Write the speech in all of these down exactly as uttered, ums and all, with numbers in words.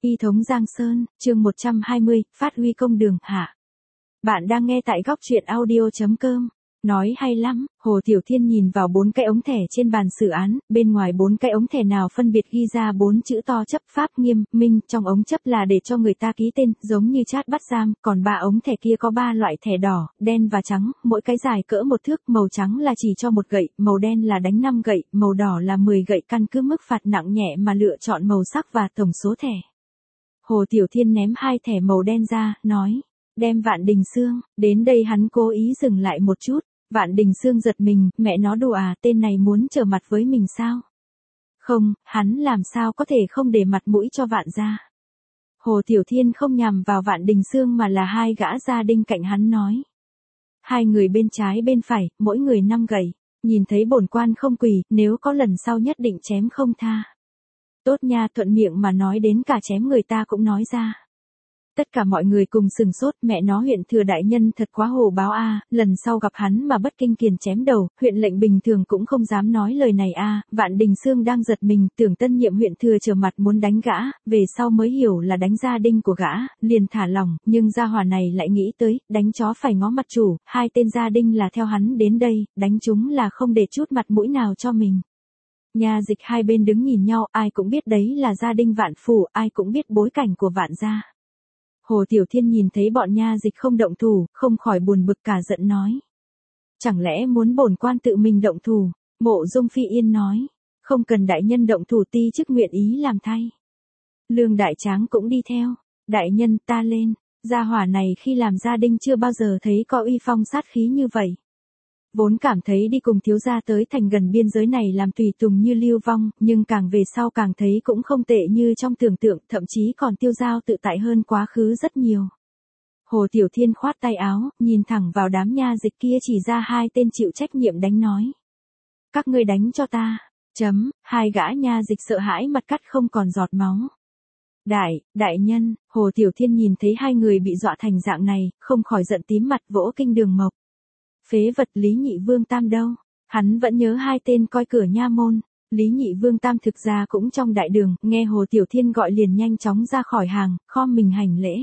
Y thống Giang Sơn, chương một trăm hai mươi, phát huy công đường, hạ. Bạn đang nghe tại góc truyện audio chấm com. Nói hay lắm, Hồ Tiểu Thiên nhìn vào bốn cái ống thẻ trên bàn xử án, bên ngoài bốn cái ống thẻ nào phân biệt ghi ra bốn chữ to chấp pháp nghiêm, minh, trong ống chấp là để cho người ta ký tên, giống như chát bắt giam, còn ba ống thẻ kia có ba loại thẻ đỏ, đen và trắng, mỗi cái dài cỡ một thước, màu trắng là chỉ cho một gậy, màu đen là đánh năm gậy, màu đỏ là mười gậy, căn cứ mức phạt nặng nhẹ mà lựa chọn màu sắc và tổng số thẻ. Hồ Tiểu Thiên ném hai thẻ màu đen ra, nói, đem Vạn Đình Xương, đến đây hắn cố ý dừng lại một chút. Vạn Đình Xương giật mình, mẹ nó đùa à, tên này muốn trở mặt với mình sao? Không, hắn làm sao có thể không để mặt mũi cho Vạn gia. Hồ Tiểu Thiên không nhằm vào Vạn Đình Xương mà là hai gã gia đình cạnh hắn nói. Hai người bên trái bên phải, mỗi người năm gậy, nhìn thấy bổn quan không quỳ, nếu có lần sau nhất định chém không tha. Tốt nha, thuận miệng mà nói đến cả chém người ta cũng nói ra. Tất cả mọi người cùng sừng sốt, mẹ nó huyện thừa đại nhân thật quá hồ báo a, à, lần sau gặp hắn mà bất kinh kiền chém đầu, huyện lệnh bình thường cũng không dám nói lời này a. À. Vạn Đình Xương đang giật mình, tưởng tân nhiệm huyện thừa trở mặt muốn đánh gã, về sau mới hiểu là đánh gia đình của gã, liền thả lòng, nhưng gia hỏa này lại nghĩ tới, đánh chó phải ngó mặt chủ, hai tên gia đình là theo hắn đến đây, đánh chúng là không để chút mặt mũi nào cho mình. Nhà dịch hai bên đứng nhìn nhau, ai cũng biết đấy là gia đình Vạn phủ, ai cũng biết bối cảnh của Vạn gia. Hồ Tiểu Thiên nhìn thấy bọn nha dịch không động thủ, không khỏi buồn bực cả giận nói. Chẳng lẽ muốn bổn quan tự mình động thủ? Mộ Dung Phi Yên nói. Không cần đại nhân động thủ, ti chức nguyện ý làm thay. Lương Đại Tráng cũng đi theo. Đại nhân ta lên, gia hỏa này khi làm gia đình chưa bao giờ thấy có uy phong sát khí như vậy. Vốn cảm thấy đi cùng thiếu gia tới thành gần biên giới này làm tùy tùng như lưu vong, nhưng càng về sau càng thấy cũng không tệ như trong tưởng tượng, thậm chí còn tiêu dao tự tại hơn quá khứ rất nhiều. Hồ Tiểu Thiên khoát tay áo, nhìn thẳng vào đám nha dịch kia chỉ ra hai tên chịu trách nhiệm đánh nói. Các ngươi đánh cho ta, chấm, hai gã nha dịch sợ hãi mặt cắt không còn giọt máu. Đại, đại nhân, Hồ Tiểu Thiên nhìn thấy hai người bị dọa thành dạng này, không khỏi giận tím mặt vỗ kinh đường mộc. Phế vật Lý Nhị Vương Tam đâu? Hắn vẫn nhớ hai tên coi cửa nha môn. Lý Nhị Vương Tam thực ra cũng trong đại đường, nghe Hồ Tiểu Thiên gọi liền nhanh chóng ra khỏi hàng, khom mình hành lễ.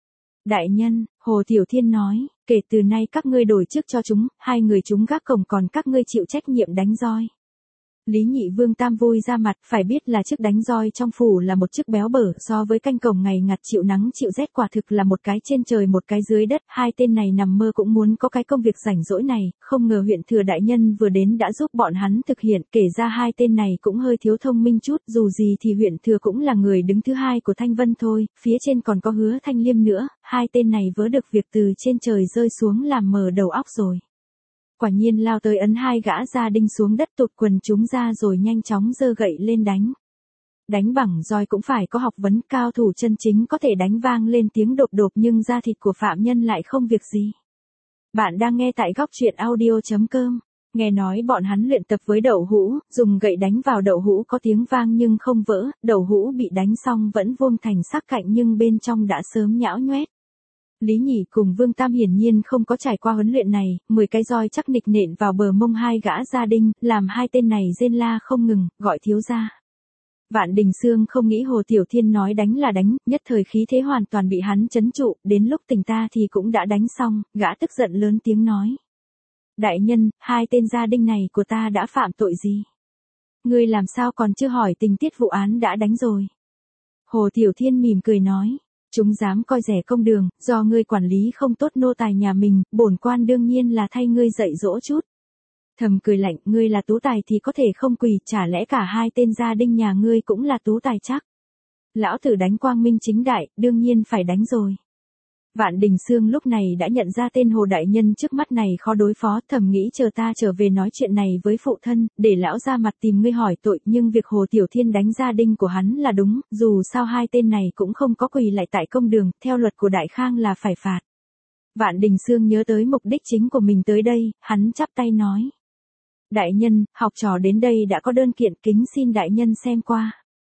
Đại nhân, Hồ Tiểu Thiên nói, kể từ nay các ngươi đổi chức cho chúng, hai người chúng gác cổng còn các ngươi chịu trách nhiệm đánh roi. Lý Nhị Vương Tam vui ra mặt, phải biết là chức đánh roi trong phủ là một chức béo bở, so với canh cổng ngày ngặt chịu nắng chịu rét quả thực là một cái trên trời một cái dưới đất, hai tên này nằm mơ cũng muốn có cái công việc rảnh rỗi này, không ngờ huyện thừa đại nhân vừa đến đã giúp bọn hắn thực hiện, kể ra hai tên này cũng hơi thiếu thông minh chút, dù gì thì huyện thừa cũng là người đứng thứ hai của Thanh Vân thôi, phía trên còn có Hứa Thanh Liêm nữa, hai tên này vớ được việc từ trên trời rơi xuống làm mờ đầu óc rồi. Quả nhiên lao tới ấn hai gã gia đình xuống đất tụt quần chúng ra rồi nhanh chóng giơ gậy lên đánh. Đánh bằng roi cũng phải có học vấn, cao thủ chân chính có thể đánh vang lên tiếng đột đột nhưng da thịt của phạm nhân lại không việc gì. Bạn đang nghe tại góc truyện audio chấm com. Nghe nói bọn hắn luyện tập với đậu hũ, dùng gậy đánh vào đậu hũ có tiếng vang nhưng không vỡ, đậu hũ bị đánh xong vẫn vuông thành sắc cạnh nhưng bên trong đã sớm nhão nhoét. Lý Nhị cùng Vương Tam hiển nhiên không có trải qua huấn luyện này, mười cái roi chắc nịch nện vào bờ mông hai gã gia đình, làm hai tên này rên la không ngừng, gọi thiếu gia. Vạn Đình Xương không nghĩ Hồ Tiểu Thiên nói đánh là đánh, nhất thời khí thế hoàn toàn bị hắn trấn trụ, đến lúc tỉnh ta thì cũng đã đánh xong, gã tức giận lớn tiếng nói. Đại nhân, hai tên gia đình này của ta đã phạm tội gì? Ngươi làm sao còn chưa hỏi tình tiết vụ án đã đánh rồi? Hồ Tiểu Thiên mỉm cười nói. Chúng dám coi rẻ công đường, do ngươi quản lý không tốt nô tài nhà mình, bổn quan đương nhiên là thay ngươi dạy dỗ chút. Thầm cười lạnh, ngươi là tú tài thì có thể không quỳ, chả lẽ cả hai tên gia đình nhà ngươi cũng là tú tài chắc? Lão tử đánh quang minh chính đại, đương nhiên phải đánh rồi. Vạn Đình Xương lúc này đã nhận ra tên Hồ đại nhân trước mắt này khó đối phó, thầm nghĩ chờ ta trở về nói chuyện này với phụ thân, để lão ra mặt tìm ngươi hỏi tội, nhưng việc Hồ Tiểu Thiên đánh gia đình của hắn là đúng, dù sao hai tên này cũng không có quỳ lại tại công đường, theo luật của Đại Khang là phải phạt. Vạn Đình Xương nhớ tới mục đích chính của mình tới đây, hắn chắp tay nói. Đại nhân, học trò đến đây đã có đơn kiện, kính xin đại nhân xem qua.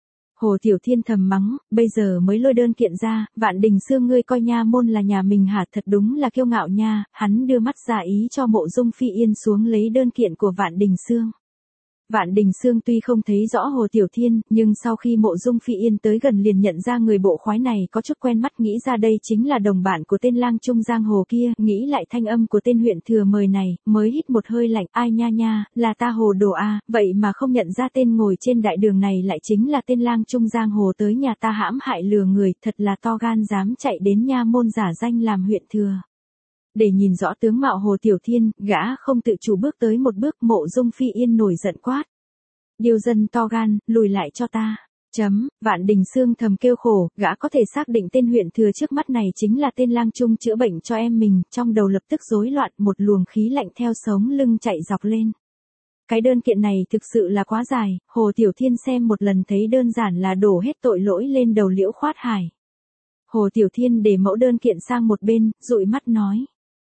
Hồ Tiểu Thiên thầm mắng, bây giờ mới lôi đơn kiện ra, Vạn Đình Xương ngươi coi nha môn là nhà mình hả, thật đúng là kiêu ngạo nha, hắn đưa mắt ra ý cho Mộ Dung Phi Yên xuống lấy đơn kiện của Vạn Đình Xương. Vạn Đình Sương tuy không thấy rõ Hồ Tiểu Thiên, nhưng sau khi Mộ Dung Phi Yên tới gần liền nhận ra người bộ khoái này có chút quen mắt, nghĩ ra đây chính là đồng bạn của tên lang trung giang hồ kia, nghĩ lại thanh âm của tên huyện thừa mời này, mới hít một hơi lạnh, ai nha nha, là ta hồ đồ a, vậy mà không nhận ra tên ngồi trên đại đường này lại chính là tên lang trung giang hồ tới nhà ta hãm hại lừa người, thật là to gan dám chạy đến nha môn giả danh làm huyện thừa. Để nhìn rõ tướng mạo Hồ Tiểu Thiên, gã không tự chủ bước tới một bước. Mộ Dung Phi Yên nổi giận quát. Điều dân to gan, lùi lại cho ta. Chấm, Vạn Đình Sương thầm kêu khổ, gã có thể xác định tên huyện thừa trước mắt này chính là tên lang trung chữa bệnh cho em mình, trong đầu lập tức rối loạn, một luồng khí lạnh theo sống lưng chạy dọc lên. Cái đơn kiện này thực sự là quá dài, Hồ Tiểu Thiên xem một lần thấy đơn giản là đổ hết tội lỗi lên đầu Liễu Khoát Hải. Hồ Tiểu Thiên để mẫu đơn kiện sang một bên, dụi mắt nói.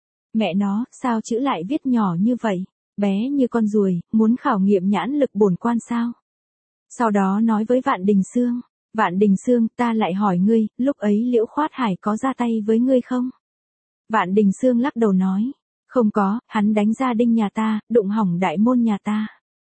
Mẹ nó, sao chữ lại viết nhỏ như vậy, bé như con ruồi, muốn khảo nghiệm nhãn lực bổn quan sao? Sau đó nói với Vạn Đình Sương, Vạn Đình Sương, ta lại hỏi ngươi, lúc ấy Liễu Khoát Hải có ra tay với ngươi không? Vạn Đình Sương lắc đầu nói, không có, hắn đánh gia đình nhà ta, đụng hỏng đại môn nhà ta.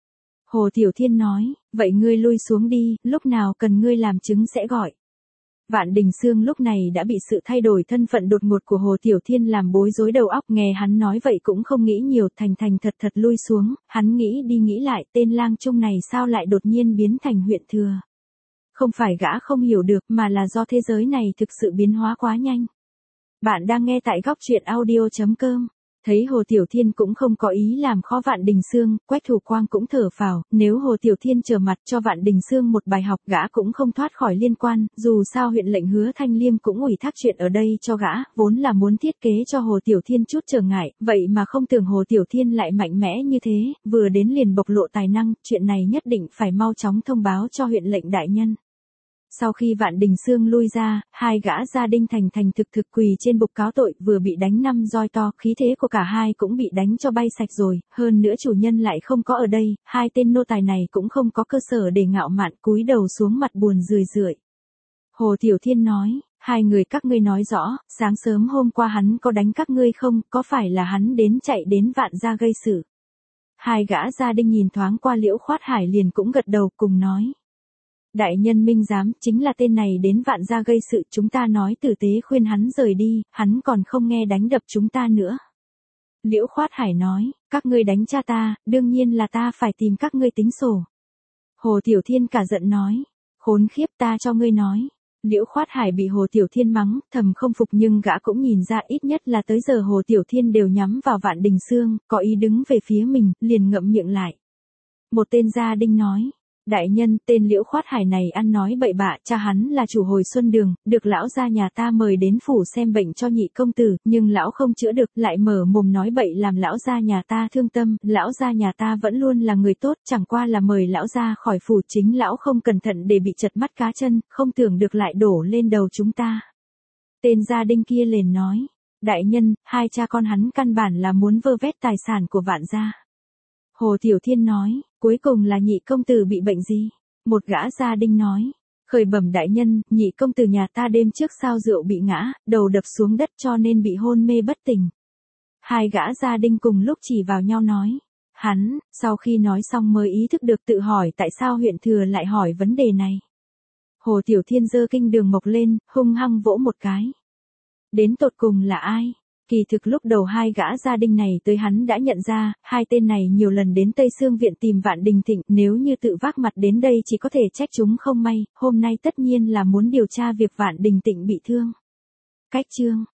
Hồ Tiểu Thiên nói, vậy ngươi lui xuống đi, lúc nào cần ngươi làm chứng sẽ gọi. Vạn Đình Sương lúc này đã bị sự thay đổi thân phận đột ngột của Hồ Tiểu Thiên làm bối rối đầu óc, nghe hắn nói vậy cũng không nghĩ nhiều, thành thành thật thật lui xuống, hắn nghĩ đi nghĩ lại, tên lang trung này sao lại đột nhiên biến thành huyện thừa. Không phải gã không hiểu được mà là do thế giới này thực sự biến hóa quá nhanh. Bạn đang nghe tại góc truyện audio chấm com. Thấy Hồ Tiểu Thiên cũng không có ý làm khó Vạn Đình Sương, Quách Thủ Quang cũng thở phào, nếu Hồ Tiểu Thiên trở mặt cho Vạn Đình Sương một bài học, gã cũng không thoát khỏi liên quan, dù sao huyện lệnh Hứa Thanh Liêm cũng ủy thác chuyện ở đây cho gã, vốn là muốn thiết kế cho Hồ Tiểu Thiên chút trở ngại, vậy mà không tưởng Hồ Tiểu Thiên lại mạnh mẽ như thế, vừa đến liền bộc lộ tài năng, chuyện này nhất định phải mau chóng thông báo cho huyện lệnh đại nhân. Sau khi Vạn Đình Sương lui ra, hai gã gia đình thành thành thực thực quỳ trên bục cáo tội, vừa bị đánh năm roi to, khí thế của cả hai cũng bị đánh cho bay sạch rồi, hơn nữa chủ nhân lại không có ở đây, hai tên nô tài này cũng không có cơ sở để ngạo mạn, cúi đầu xuống mặt buồn rười rượi. Hồ Tiểu Thiên nói, hai người các ngươi nói rõ, sáng sớm hôm qua hắn có đánh các ngươi không, có phải là hắn đến chạy đến Vạn gia gây sự? Hai gã gia đình nhìn thoáng qua Liễu Khoát Hải liền cũng gật đầu cùng nói. Đại nhân minh giám, chính là tên này đến Vạn gia gây sự, chúng ta nói tử tế khuyên hắn rời đi, hắn còn không nghe đánh đập chúng ta nữa. Liễu Khoát Hải nói, các ngươi đánh cha ta, đương nhiên là ta phải tìm các ngươi tính sổ. Hồ Tiểu Thiên cả giận nói, khốn khiếp, ta cho ngươi nói. Liễu Khoát Hải bị Hồ Tiểu Thiên mắng, thầm không phục, nhưng gã cũng nhìn ra ít nhất là tới giờ Hồ Tiểu Thiên đều nhắm vào Vạn Đình Sương, có ý đứng về phía mình, liền ngậm miệng lại. Một tên gia đình nói, đại nhân, tên Liễu Khoát Hải này ăn nói bậy bạ, cha hắn là chủ Hồi Xuân Đường, được lão gia nhà ta mời đến phủ xem bệnh cho nhị công tử, nhưng lão không chữa được, lại mở mồm nói bậy làm lão gia nhà ta thương tâm, lão gia nhà ta vẫn luôn là người tốt, chẳng qua là mời lão gia khỏi phủ, chính lão không cẩn thận để bị chật mắt cá chân, không tưởng được lại đổ lên đầu chúng ta. Tên gia đình kia liền nói, đại nhân, hai cha con hắn căn bản là muốn vơ vét tài sản của Vạn gia. Hồ Tiểu Thiên nói, cuối cùng là nhị công tử bị bệnh gì? Một gã gia đình nói, khởi bẩm đại nhân, nhị công tử nhà ta đêm trước sao rượu bị ngã, đầu đập xuống đất cho nên bị hôn mê bất tỉnh. Hai gã gia đình cùng lúc chỉ vào nhau nói, hắn, sau khi nói xong mới ý thức được tự hỏi tại sao huyện thừa lại hỏi vấn đề này. Hồ Tiểu Thiên giơ kinh đường mộc lên, hung hăng vỗ một cái. Đến tột cùng là ai? Kỳ thực lúc đầu hai gã gia đình này tới hắn đã nhận ra, hai tên này nhiều lần đến Tây Sương Viện tìm Vạn Đình Thịnh, nếu như tự vác mặt đến đây chỉ có thể trách chúng không may, hôm nay tất nhiên là muốn điều tra việc Vạn Đình Thịnh bị thương. Cách chương